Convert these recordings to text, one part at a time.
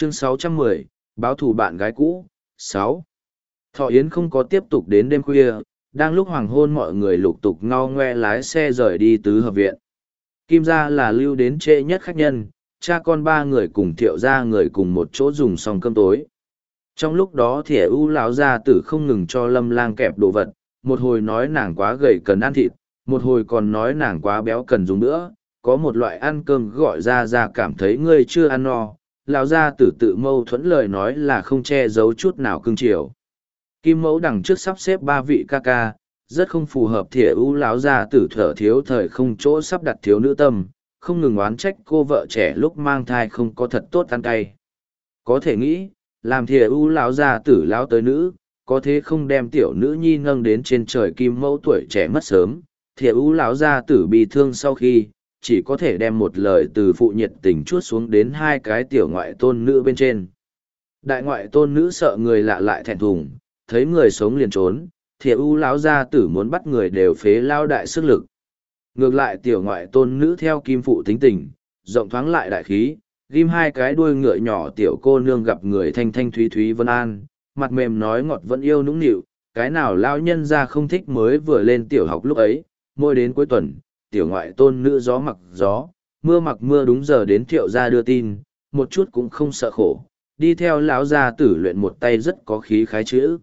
Chương 610, báo thù bạn gái cũ. 6. Thọ Yến không có tiếp tục đến đêm khuya, đang lúc hoàng hôn mọi người lục tục ngao ngoe lái xe rời đi tứ hợp viện. Kim gia là lưu đến trễ nhất khách nhân, cha con ba người cùng Thiệu gia người cùng một chỗ dùng xong cơm tối. Trong lúc đó Thiệu U lão gia tử không ngừng cho Lâm Lang kẹp đồ vật, một hồi nói nàng quá gầy cần ăn thịt, một hồi còn nói nàng quá béo cần dùng nữa. Có một loại ăn cơm gọi ra cảm thấy ngươi chưa ăn no, lão gia tử tự mâu thuẫn lời nói là không che giấu chút nào cưng chiều. Kim mẫu đằng trước sắp xếp ba vị ca ca, rất không phù hợp Thiệu U lão gia tử thở thiếu thời không chỗ sắp đặt thiếu nữ tâm, không ngừng oán trách cô vợ trẻ lúc mang thai không có thật tốt ăn cay. Có thể nghĩ, làm Thiệu U lão gia tử lão tới nữ, có thế không đem tiểu nữ nhi nâng đến trên trời. Kim mẫu tuổi trẻ mất sớm, Thiệu U lão gia tử bị thương sau khi chỉ có thể đem một lời từ phụ nhiệt tình chuốt xuống đến hai cái tiểu ngoại tôn nữ bên trên. Đại ngoại tôn nữ sợ người lạ lại thẹn thùng, thấy người sống liền trốn. Thiệu U lão gia tử muốn bắt người đều phế lao đại sức lực. Ngược lại tiểu ngoại tôn nữ theo Kim phụ tính tình, rộng thoáng lại đại khí, ghim hai cái đuôi ngựa nhỏ tiểu cô nương gặp người thanh thanh thúy thúy vân an, mặt mềm nói ngọt vẫn yêu nũng nịu, cái nào lao nhân ra không thích. Mới vừa lên tiểu học lúc ấy, mỗi đến cuối tuần, tiểu ngoại tôn nữ gió mặc gió, mưa mặc mưa đúng giờ đến Thiệu gia đưa tin, một chút cũng không sợ khổ, đi theo lão gia tử luyện một tay rất có khí khái chữ.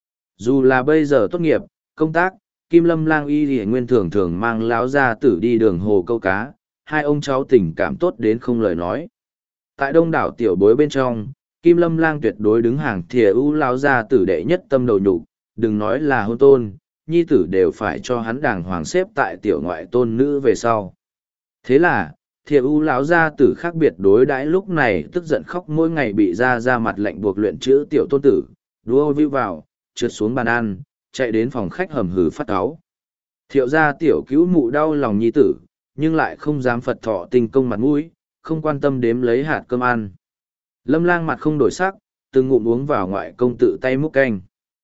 Dù là bây giờ tốt nghiệp, công tác, Kim Lâm Lang y thì nguyên thường thường mang lão gia tử đi đường hồ câu cá, hai ông cháu tình cảm tốt đến không lời nói. Tại đông đảo tiểu bối bên trong, Kim Lâm Lang tuyệt đối đứng hàng Thiệu U lão gia tử đệ nhất tâm đầu nhục, đừng nói là hôn tôn, nhi tử đều phải cho hắn đàng hoàng xếp tại tiểu ngoại tôn nữ về sau. Thế là, Thiệu U lão gia tử khác biệt đối đãi, lúc này tức giận khóc mỗi ngày bị ra mặt lệnh buộc luyện chữ tiểu tôn tử, đua vưu vào, trượt xuống bàn ăn, chạy đến phòng khách hầm hừ phát cáu. Thiệu gia tiểu cứu mụ đau lòng nhi tử, nhưng lại không dám phật thọ tình công mặt mũi, không quan tâm đếm lấy hạt cơm ăn. Lâm Lang mặt không đổi sắc, từng ngụm uống vào ngoại công tự tay múc canh.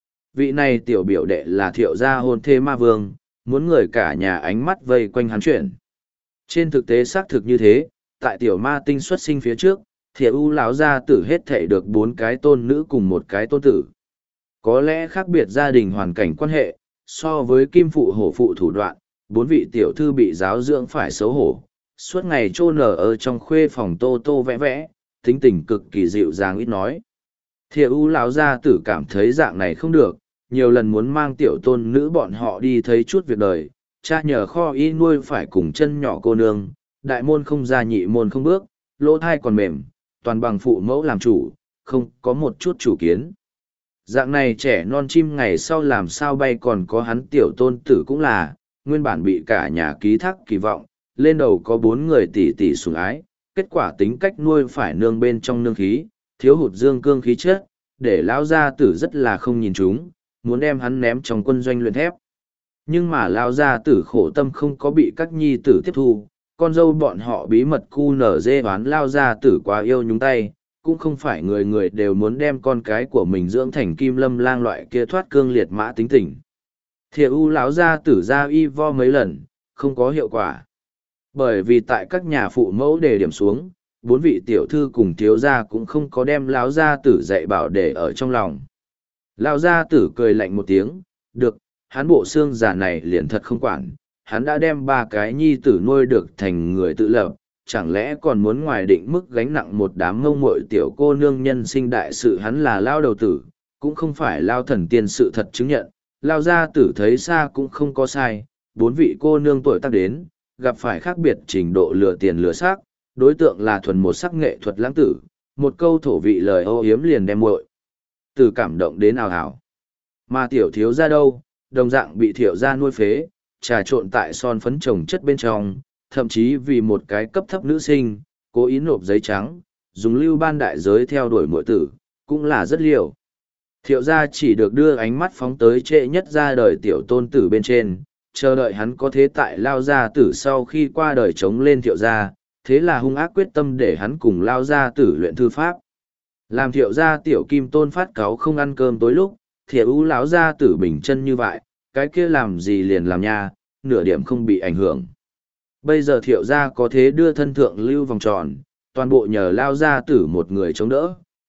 Vị này tiểu biểu đệ là Thiệu gia hôn thê ma vương, muốn người cả nhà ánh mắt vây quanh hắn chuyển. Trên thực tế xác thực như thế, tại tiểu ma tinh xuất sinh phía trước, Thiệu U lão gia tử hết thảy được 4 cái tôn nữ cùng một cái tôn tử. Có lẽ khác biệt gia đình hoàn cảnh quan hệ, so với Kim phụ hổ phụ thủ đoạn, 4 vị tiểu thư bị giáo dưỡng phải xấu hổ, suốt ngày trô nở ở trong khuê phòng tô tô vẽ vẽ, tính tình cực kỳ dịu dàng ít nói. Thiệu U lão gia tử cảm thấy dạng này không được, nhiều lần muốn mang tiểu tôn nữ bọn họ đi thấy chút việc đời, cha nhờ kho y nuôi phải cùng chân nhỏ cô nương, đại môn không ra nhị môn không bước, lỗ thai còn mềm, toàn bằng phụ mẫu làm chủ, không có một chút chủ kiến. Dạng này trẻ non chim ngày sau làm sao bay, còn có hắn tiểu tôn tử cũng là, nguyên bản bị cả nhà ký thác kỳ vọng, lên đầu có 4 người tỷ tỷ sủng ái, kết quả tính cách nuôi phải nương bên trong nương khí, thiếu hụt dương cương khí chất, để lão gia tử rất là không nhìn chúng, muốn đem hắn ném trong quân doanh luyện thép. Nhưng mà lão gia tử khổ tâm không có bị các nhi tử tiếp thu, con dâu bọn họ bí mật cu nở dê oán lão gia tử quá yêu nhúng tay, cũng không phải người người đều muốn đem con cái của mình dưỡng thành Kim Lâm Lang loại kia thoát cương liệt mã tính tình. Thiệu U lão gia tử ra y vo mấy lần, không có hiệu quả. Bởi vì tại các nhà phụ mẫu đề điểm xuống, 4 vị tiểu thư cùng thiếu gia cũng không có đem lão gia tử dạy bảo để ở trong lòng. Lão gia tử cười lạnh một tiếng, được, hắn bộ xương già này liền thật không quản, hắn đã đem 3 cái nhi tử nuôi được thành người tự lập, chẳng lẽ còn muốn ngoài định mức gánh nặng một đám ngông muội tiểu cô nương. Nhân sinh đại sự hắn là lao đầu tử, cũng không phải lao thần tiên sự thật chứng nhận, lao gia tử thấy xa cũng không có sai. 4 vị cô nương tuổi tác đến, gặp phải khác biệt trình độ lừa tiền lừa xác, đối tượng là thuần một sắc nghệ thuật lãng tử, một câu thổ vị lời ô yếm liền đem muội từ cảm động đến ào ào. Mà tiểu thiếu gia đâu, đồng dạng bị Thiệu gia nuôi phế, trà trộn tại son phấn trồng chất bên trong, thậm chí vì một cái cấp thấp nữ sinh, cố ý nộp giấy trắng, dùng lưu ban đại giới theo đuổi muội tử, cũng là rất liều. Thiệu gia chỉ được đưa ánh mắt phóng tới trễ nhất ra đời tiểu tôn tử bên trên, chờ đợi hắn có thế tại lao gia tử sau khi qua đời chống lên Thiệu gia, thế là hung ác quyết tâm để hắn cùng lao gia tử luyện thư pháp. Làm Thiệu gia tiểu kim tôn phát cáu không ăn cơm tối lúc, Thiệu U lão gia tử bình chân như vậy, cái kia làm gì liền làm nha, nửa điểm không bị ảnh hưởng. Bây giờ Thiệu gia có thế đưa thân thượng lưu vòng tròn, toàn bộ nhờ lao gia tử một người chống đỡ,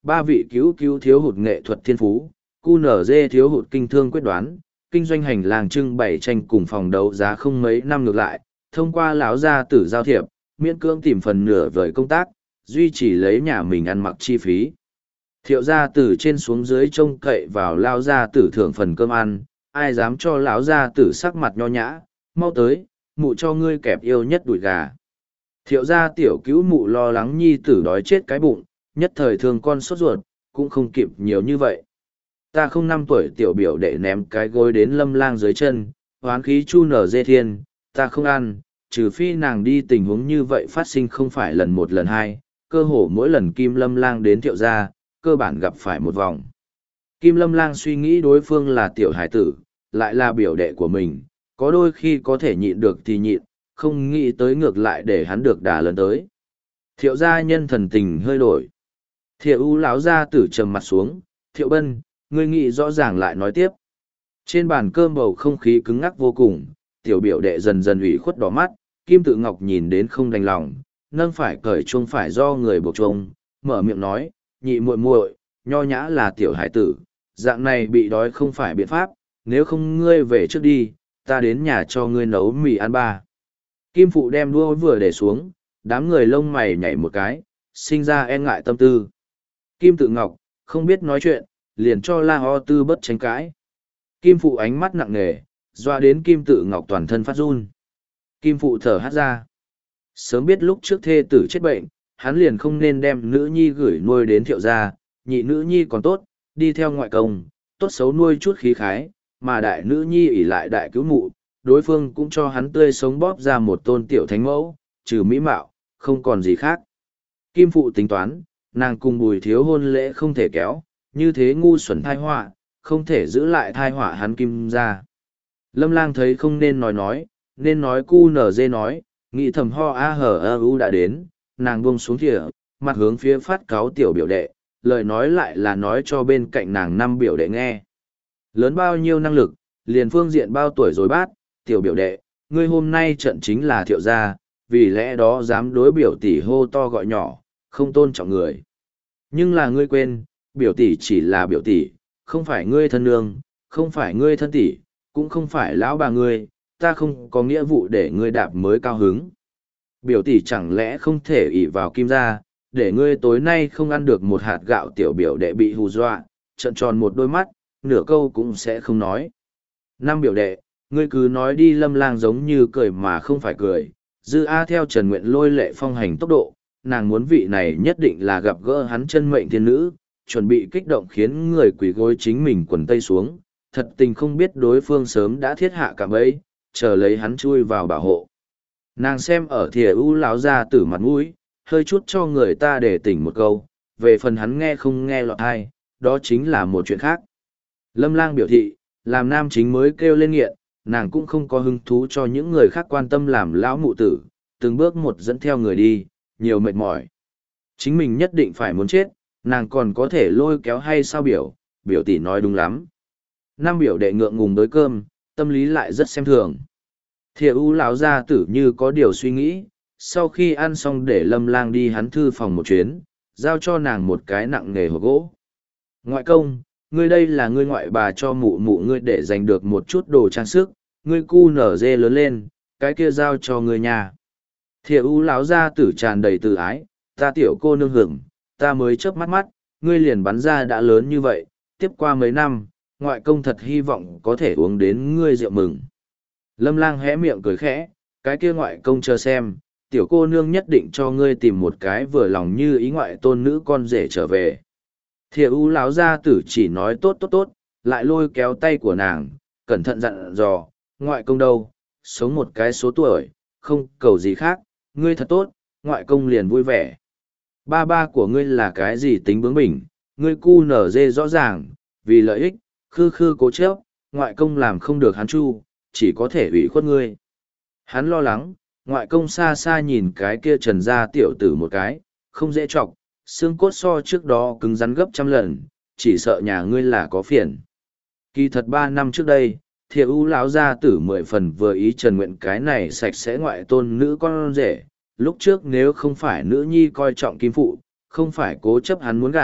ba vị cứu cứu thiếu hụt nghệ thuật thiên phú, QNZ thiếu hụt kinh thương quyết đoán, kinh doanh hành lang trưng bày tranh cùng phòng đấu giá không mấy năm ngược lại, thông qua lão gia tử giao thiệp, miễn cưỡng tìm phần nửa vời công tác, duy trì lấy nhà mình ăn mặc chi phí. Thiệu gia tử trên xuống dưới trông cậy vào lão gia tử thưởng phần cơm ăn, ai dám cho lão gia tử sắc mặt nho nhã, mau tới, mụ cho ngươi kẹp yêu nhất đùi gà. Thiệu gia tiểu cứu mụ lo lắng nhi tử đói chết cái bụng, nhất thời thương con sốt ruột, cũng không kịp nhiều như vậy. Ta không 5 tuổi tiểu biểu đệ ném cái gối đến Lâm Lang dưới chân, hoán khí chu nở dê thiên, ta không ăn, trừ phi nàng đi tình huống như vậy phát sinh không phải lần một lần hai, cơ hồ mỗi lần Kim Lâm Lang đến Thiệu gia, cơ bản gặp phải một vòng. Kim Lâm Lang suy nghĩ đối phương là tiểu hải tử, lại là biểu đệ của mình, có đôi khi có thể nhịn được thì nhịn, không nghĩ tới ngược lại để hắn được đà lớn tới. Thiệu gia nhân thần tình hơi đổi. Thiệu u lão gia tử trầm mặt xuống, Thiệu Bân, ngươi nghĩ rõ ràng lại nói tiếp. Trên bàn cơm bầu không khí cứng ngắc vô cùng, tiểu biểu đệ dần dần ủy khuất đỏ mắt, Kim Tự Ngọc nhìn đến không đành lòng, nâng phải cởi chuông phải do người buộc chuông, mở miệng nói, nhị muội muội, nho nhã là tiểu hải tử, dạng này bị đói không phải biện pháp, nếu không ngươi về trước đi, ta đến nhà cho ngươi nấu mì ăn ba. Kim Phụ đem đũa vừa để xuống, đám người lông mày nhảy một cái, sinh ra e ngại tâm tư. Kim Tự Ngọc, không biết nói chuyện, liền cho La Ho Tư bất tranh cãi. Kim Phụ ánh mắt nặng nề, doa đến Kim Tự Ngọc toàn thân phát run. Kim Phụ thở hắt ra. Sớm biết lúc trước thê tử chết bệnh, hắn liền không nên đem nữ nhi gửi nuôi đến Thiệu gia, nhị nữ nhi còn tốt, đi theo ngoại công, tốt xấu nuôi chút khí khái, mà đại nữ nhi ỷ lại đại cứu mụ, đối phương cũng cho hắn tươi sống bóp ra một tôn tiểu thánh mẫu, trừ mỹ mạo, không còn gì khác. Kim Phụ tính toán, nàng cùng Bùi Thiếu hôn lễ không thể kéo, như thế ngu xuẩn thai họa, không thể giữ lại thai họa hắn Kim gia. Lâm Lang thấy không nên nói, nên nói cu nở dê nói, nghĩ thầm ho a hở ơ u đã đến, nàng buông xuống thìa, mặt hướng phía phát cáo tiểu biểu đệ, lời nói lại là nói cho bên cạnh nàng 5 biểu đệ nghe. Lớn bao nhiêu năng lực, liền phương diện bao tuổi rồi bát, tiểu biểu đệ, ngươi hôm nay trận chính là Thiệu gia, vì lẽ đó dám đối biểu tỷ hô to gọi nhỏ, không tôn trọng người. Nhưng là ngươi quên, biểu tỷ chỉ là biểu tỷ, không phải ngươi thân nương, không phải ngươi thân tỷ, cũng không phải lão bà ngươi, ta không có nghĩa vụ để ngươi đạp mới cao hứng. Biểu tỷ chẳng lẽ không thể ỷ vào Kim gia, để ngươi tối nay không ăn được một hạt gạo, tiểu biểu đệ bị hù dọa, trợn tròn một đôi mắt, nửa câu cũng sẽ không nói. 5 biểu đệ, ngươi cứ nói đi. Lâm Lang giống như cười mà không phải cười, Dư A theo Trần Nguyện lôi lệ phong hành tốc độ, nàng muốn vị này nhất định là gặp gỡ hắn chân mệnh thiên nữ, chuẩn bị kích động khiến người quỳ gối chính mình quần tây xuống, thật tình không biết đối phương sớm đã thiết hạ cả bẫy, chờ lấy hắn chui vào bảo hộ. Nàng xem ở thìa u lão ra tử mặt mũi, hơi chút cho người ta để tỉnh một câu, về phần hắn nghe không nghe lọt hay, đó chính là một chuyện khác. Lâm Lang biểu thị, làm nam chính mới kêu lên nghiện, nàng cũng không có hứng thú cho những người khác quan tâm làm lão mụ tử, từng bước một dẫn theo người đi, nhiều mệt mỏi. Chính mình nhất định phải muốn chết, nàng còn có thể lôi kéo hay sao biểu tỷ nói đúng lắm. 5 biểu đệ ngượng ngùng đối cơm, tâm lý lại rất xem thường. Thìa u lão gia tử như có điều suy nghĩ, sau khi ăn xong để Lâm Lang đi hắn thư phòng một chuyến, giao cho nàng một cái nặng nghề hộp gỗ. Ngoại công, ngươi đây là ngươi ngoại bà cho mụ mụ ngươi để giành được một chút đồ trang sức, ngươi cu nở dê lớn lên, cái kia giao cho ngươi nhà. Thìa u lão gia tử tràn đầy tự ái, ta tiểu cô nương hưởng, ta mới chớp mắt mắt, ngươi liền bắn ra đã lớn như vậy, tiếp qua mấy năm, ngoại công thật hy vọng có thể uống đến ngươi rượu mừng. Lâm Lang hé miệng cười khẽ, cái kia ngoại công chờ xem, tiểu cô nương nhất định cho ngươi tìm một cái vừa lòng như ý ngoại tôn nữ con rể trở về. Thìa u lão gia tử chỉ nói tốt, lại lôi kéo tay của nàng, cẩn thận dặn dò, ngoại công đâu, sống một cái số tuổi, không cầu gì khác, ngươi thật tốt, ngoại công liền vui vẻ. Ba của ngươi là cái gì tính bướng bỉnh, ngươi cu nở dê rõ ràng, vì lợi ích, khư cố chấp, ngoại công làm không được hắn chu, chỉ có thể ủy khuất ngươi. Hắn lo lắng, ngoại công xa xa nhìn cái kia Trần gia tiểu tử một cái, không dễ chọc, xương cốt so trước đó cứng rắn gấp 100 lần, chỉ sợ nhà ngươi là có phiền. Kỳ thật 3 năm trước đây, Thiệu U lão gia tử 10 phần vừa ý Trần Nguyện cái này sạch sẽ ngoại tôn nữ con rể, lúc trước nếu không phải nữ nhi coi trọng Kim Phụ, không phải cố chấp hắn muốn gả,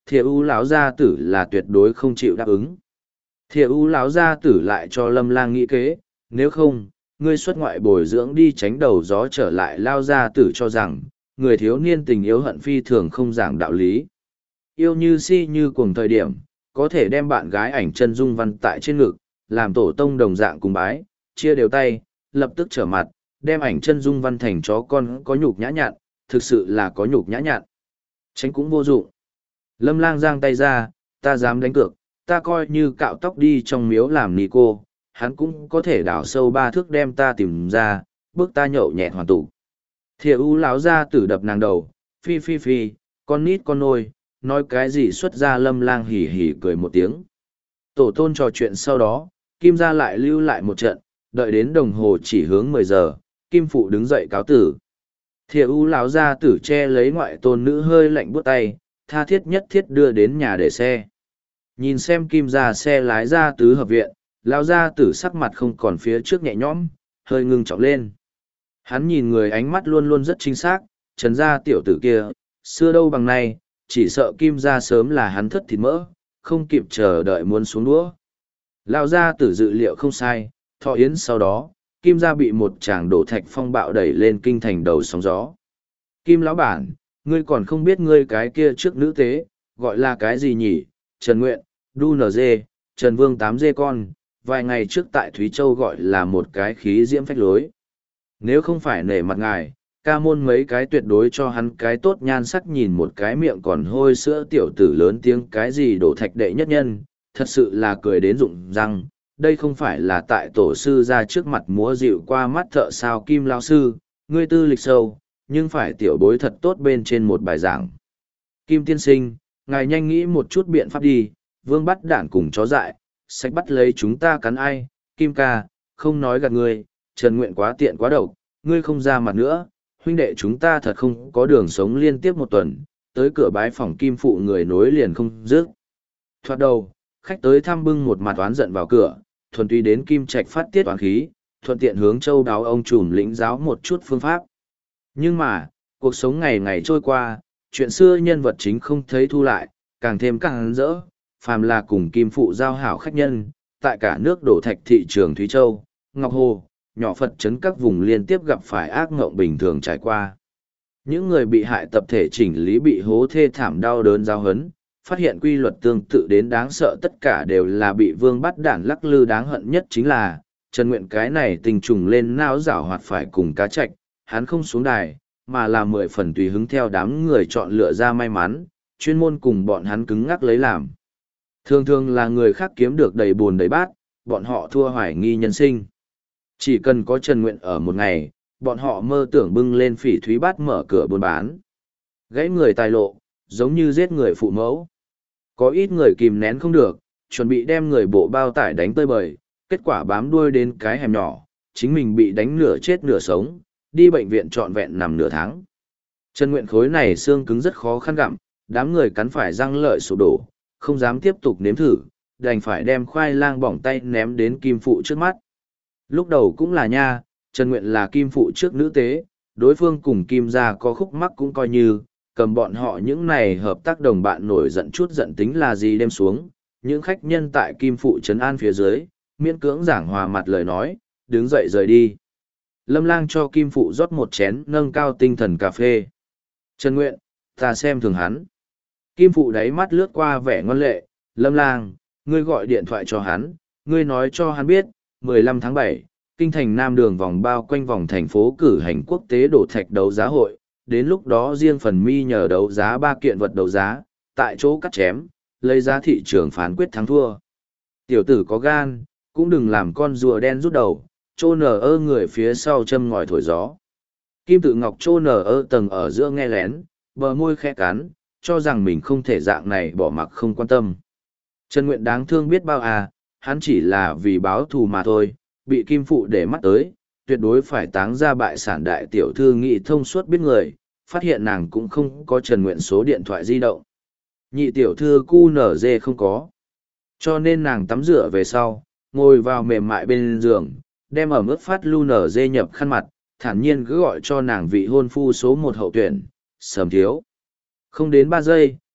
Thiệu U lão gia tử là tuyệt đối không chịu đáp ứng. Thiệu U lão gia tử lại cho Lâm Lang nghĩ kế, nếu không, ngươi xuất ngoại bồi dưỡng đi tránh đầu gió trở lại. Lao gia tử cho rằng, người thiếu niên tình yếu hận phi thường không giảng đạo lý. Yêu như si như cùng thời điểm, có thể đem bạn gái ảnh chân dung văn tại trên ngực, làm tổ tông đồng dạng cùng bái, chia đều tay, lập tức trở mặt, đem ảnh chân dung văn thành chó con có nhục nhã nhặn, thực sự là có nhục nhã nhặn. Tránh cũng vô dụng. Lâm Lang giang tay ra, ta dám đánh cược, ta coi như cạo tóc đi trong miếu làm ni cô, hắn cũng có thể đào sâu 3 thước đem ta tìm ra, bước ta nhậu nhẹt hoàn tụ. Thiệu U lão gia tử đập nàng đầu, phi phi phi, con nít con nôi, nói cái gì xuất ra. Lâm Lang hỉ hỉ cười một tiếng. Tổ tôn trò chuyện sau đó, Kim gia lại lưu lại một trận, đợi đến đồng hồ chỉ hướng 10 giờ, Kim phụ đứng dậy cáo tử. Thiệu U lão gia tử che lấy ngoại tôn nữ hơi lạnh buốt tay, tha thiết nhất thiết đưa đến nhà để xe. Nhìn xem Kim gia xe lái ra tứ hợp viện, lão gia tử sắc mặt không còn phía trước nhẹ nhõm, hơi ngưng trọng lên. Hắn nhìn người ánh mắt luôn luôn rất chính xác, Trần gia tiểu tử kia, xưa đâu bằng nay, chỉ sợ Kim gia sớm là hắn thất thịt mỡ, không kịp chờ đợi muốn xuống đũa. Lão gia tử dự liệu không sai, thọ yến sau đó, Kim gia bị một tràng đổ thạch phong bạo đẩy lên kinh thành đầu sóng gió. Kim lão bản, ngươi còn không biết ngươi cái kia trước nữ tế, gọi là cái gì nhỉ? Trần Nguyện, Đu NG, Trần Vương 8G con, vài ngày trước tại Thúy Châu gọi là một cái khí diễm phách lối. Nếu không phải nể mặt ngài, ca môn mấy cái tuyệt đối cho hắn cái tốt nhan sắc, nhìn một cái miệng còn hôi sữa tiểu tử lớn tiếng cái gì đổ thạch đệ nhất nhân, thật sự là cười đến rụng răng. Đây không phải là tại tổ sư ra trước mặt múa dịu qua mắt thợ sao? Kim lão sư, ngươi tư lịch sâu, nhưng phải tiểu bối thật tốt bên trên một bài giảng. Kim tiên sinh, ngài nhanh nghĩ một chút biện pháp đi, Vương bắt đản cùng chó dại, sách bắt lấy chúng ta cắn ai? Kim ca, không nói gạt ngươi, Trần Nguyện quá tiện quá độc, ngươi không ra mặt nữa, huynh đệ chúng ta thật không có đường sống. Liên tiếp một tuần, tới cửa bái phòng Kim phụ người nối liền không dứt. Thoạt đầu, khách tới thăm bưng một mặt oán giận vào cửa, thuần túy đến Kim Trạch phát tiết oán khí, thuận tiện hướng châu đáo ông trùm lĩnh giáo một chút phương pháp. Nhưng mà, cuộc sống ngày ngày trôi qua, chuyện xưa nhân vật chính không thấy thu lại, càng thêm càng rỡ, phàm là cùng Kim phụ giao hảo khách nhân, tại cả nước đổ thạch thị trường Thúy Châu, Ngọc Hồ, nhỏ Phật trấn các vùng liên tiếp gặp phải ác ngộng bình thường trải qua. Những người bị hại tập thể chỉnh lý bị hố thê thảm đau đớn giao hấn, phát hiện quy luật tương tự đến đáng sợ, tất cả đều là bị Vương bắt đản lắc lư. Đáng hận nhất chính là, Trần Nguyện cái này tình trùng lên não giảo hoạt phải cùng cá trạch, hắn không xuống đài, mà là 10 phần tùy hứng theo đám người chọn lựa ra may mắn, chuyên môn cùng bọn hắn cứng ngắc lấy làm. Thường thường là người khác kiếm được đầy buồn đầy bát, bọn họ thua hoài nghi nhân sinh. Chỉ cần có Trần Nguyện ở một ngày, bọn họ mơ tưởng bưng lên phỉ thúy bát mở cửa buôn bán. Gãy người tài lộ, giống như giết người phụ mẫu. Có ít người kìm nén không được, chuẩn bị đem người bộ bao tải đánh tơi bời, kết quả bám đuôi đến cái hẻm nhỏ, chính mình bị đánh nửa chết nửa sống, đi bệnh viện trọn vẹn nằm nửa tháng. Trần Nguyện khối này xương cứng rất khó khăn gặm, đám người cắn phải răng lợi sụp đổ, không dám tiếp tục nếm thử, đành phải đem khoai lang bỏng tay ném đến Kim phụ trước mắt. Lúc đầu cũng là nha, Trần Nguyện là Kim phụ trước nữ tế, đối phương cùng Kim gia có khúc mắc cũng coi như, cầm bọn họ những này hợp tác đồng bạn nổi giận chút giận tính là gì đem xuống, những khách nhân tại Kim phụ trấn an phía dưới, miễn cưỡng giảng hòa mặt lời nói, đứng dậy rời đi. Lâm Lang cho Kim phụ rót một chén nâng cao tinh thần cà phê. Trần Nguyện, ta xem thường hắn. Kim phụ đáy mắt lướt qua vẻ ngoan lệ, Lâm Lang, ngươi gọi điện thoại cho hắn, ngươi nói cho hắn biết, 15 tháng 7, kinh thành Nam Đường vòng bao quanh vòng thành phố cử hành quốc tế đổ thạch đấu giá hội, đến lúc đó riêng phần mi nhờ đấu giá 3 kiện vật đấu giá, tại chỗ cắt chém, lấy giá thị trường phán quyết thắng thua. Tiểu tử có gan, cũng đừng làm con rùa đen rút đầu, trô nở ơ người phía sau châm ngòi thổi gió. Kim Tự Ngọc trô nở ơ tầng ở giữa nghe lén, bờ môi khẽ cắn, cho rằng mình không thể dạng này bỏ mặc không quan tâm. Trần Nguyện đáng thương biết bao à, hắn chỉ là vì báo thù mà thôi, bị Kim phụ để mắt tới, tuyệt đối phải táng ra bại sản. Đại tiểu thư nghị thông suốt biết người, phát hiện nàng cũng không có Trần Nguyện số điện thoại di động. Nhị tiểu thư QNZ không có. Cho nên nàng tắm rửa về sau, ngồi vào mềm mại bên giường, đem ẩm ướt phát lu nở dê nhập khăn mặt, thản nhiên cứ gọi cho nàng vị hôn phu số 1 hậu tuyển, Sầm Thiếu. Không đến 3 giây,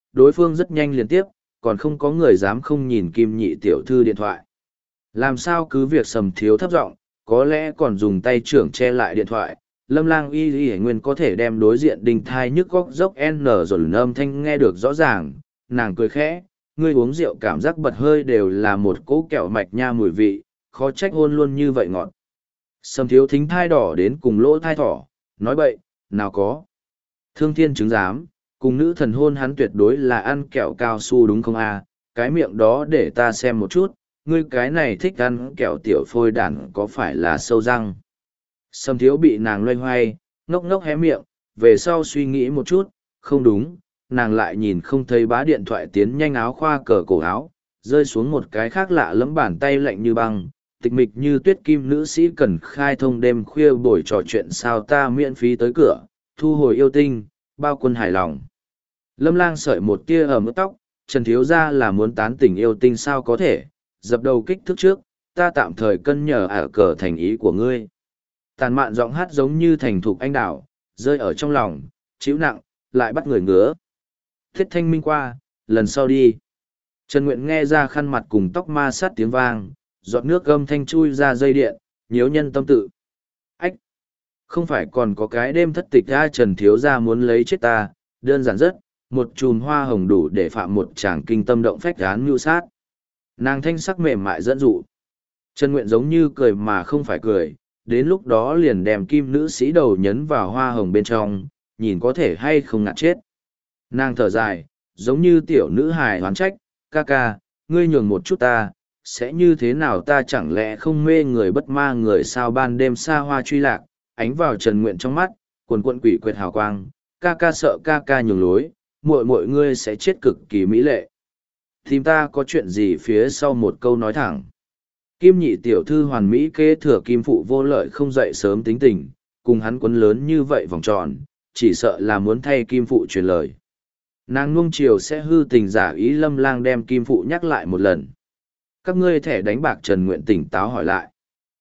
đối phương rất nhanh liên tiếp, còn không có người dám không nhìn Kim Nhị tiểu thư điện thoại. Làm sao cứ việc Sầm Thiếu thấp giọng, có lẽ còn dùng tay trưởng che lại điện thoại, Lâm Lang y nguyên có thể đem đối diện đình thai nhức góc dốc n rồi âm thanh nghe được rõ ràng, nàng cười khẽ, ngươi uống rượu cảm giác bật hơi đều là một cỗ kẹo mạch nha mùi vị, khó trách hôn luôn như vậy ngọt. Sầm Thiếu thính thai đỏ đến cùng lỗ thai thỏ, nói bậy, nào có. Thương thiên chứng giám, cùng nữ thần hôn hắn tuyệt đối là ăn kẹo cao su đúng không a? Cái miệng đó để ta xem một chút, ngươi cái này thích ăn kẹo tiểu phôi đản có phải là sâu răng. Sầm Thiếu bị nàng loay hoay, ngốc ngốc hé miệng, về sau suy nghĩ một chút, không đúng, nàng lại nhìn không thấy bá điện thoại tiến nhanh áo khoa cờ cổ áo, rơi xuống một cái khác lạ lẫm bàn tay lạnh như băng, tịch mịch như tuyết kim nữ sĩ cần khai thông đêm khuya buổi trò chuyện sao ta miễn phí tới cửa, thu hồi yêu tinh, bao quân hài lòng. Lâm Lang sợi một tia ở mức tóc, Trần Thiếu Gia là muốn tán tỉnh yêu tinh sao có thể, dập đầu kích thước trước, ta tạm thời cân nhờ ả cờ thành ý của ngươi. Tàn mạn giọng hát giống như thành thục anh đảo, rơi ở trong lòng, chịu nặng, lại bắt người ngứa. Thiết thanh minh qua, lần sau đi. Trần Nguyện nghe ra khăn mặt cùng tóc ma sát tiếng vang, giọt nước gâm thanh chui ra dây điện, nhiễu nhân tâm tự. Ách! Không phải còn có cái đêm thất tịch ra Trần Thiếu Gia muốn lấy chết ta, đơn giản rất, một chùm hoa hồng đủ để phạm một chàng kinh tâm động phách án mưu sát. Nàng thanh sắc mềm mại dẫn dụ. Trần Nguyện giống như cười mà không phải cười, đến lúc đó liền đem kim nữ sĩ đầu nhấn vào hoa hồng bên trong, nhìn có thể hay không ngạt chết. Nàng thở dài, giống như tiểu nữ hài hoán trách, ca ca, ngươi nhường một chút ta, sẽ như thế nào ta chẳng lẽ không mê người bất ma người sao ban đêm xa hoa truy lạc, ánh vào Trần Nguyện trong mắt, quần quận quỷ quyệt hào quang, ca ca sợ ca ca nhường lối, muội muội ngươi sẽ chết cực kỳ mỹ lệ. Tìm ta có chuyện gì phía sau một câu nói thẳng. Kim Nhị tiểu thư hoàn mỹ kế thừa kim phụ vô lợi không dậy sớm tính tình, cùng hắn quấn lớn như vậy vòng tròn, chỉ sợ là muốn thay kim phụ truyền lời. Nàng nuông chiều sẽ hư tình giả ý Lâm Lang đem kim phụ nhắc lại một lần. Các ngươi thẻ đánh bạc Trần Nguyện tỉnh táo hỏi lại.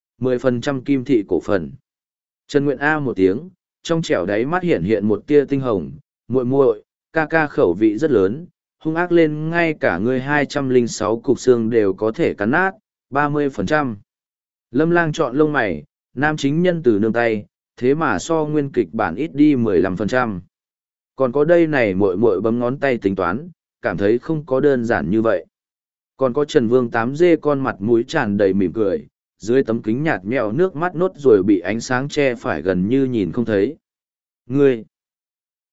10% kim thị cổ phần. Trần Nguyện A một tiếng, trong trẻo đáy mắt hiện hiện một tia tinh hồng, muội muội, ca ca khẩu vị rất lớn, hung ác lên ngay cả ngươi 206 cục xương đều có thể cắn nát, 30%. Lâm Lang chọn lông mày, nam chính nhân từ nương tay, thế mà so nguyên kịch bản ít đi 15%. Còn có đây này muội muội bấm ngón tay tính toán, cảm thấy không có đơn giản như vậy. Còn có Trần Vương 8G con mặt mũi tràn đầy mỉm cười, dưới tấm kính nhạt mèo nước mắt nốt rồi bị ánh sáng che phải gần như nhìn không thấy. Ngươi!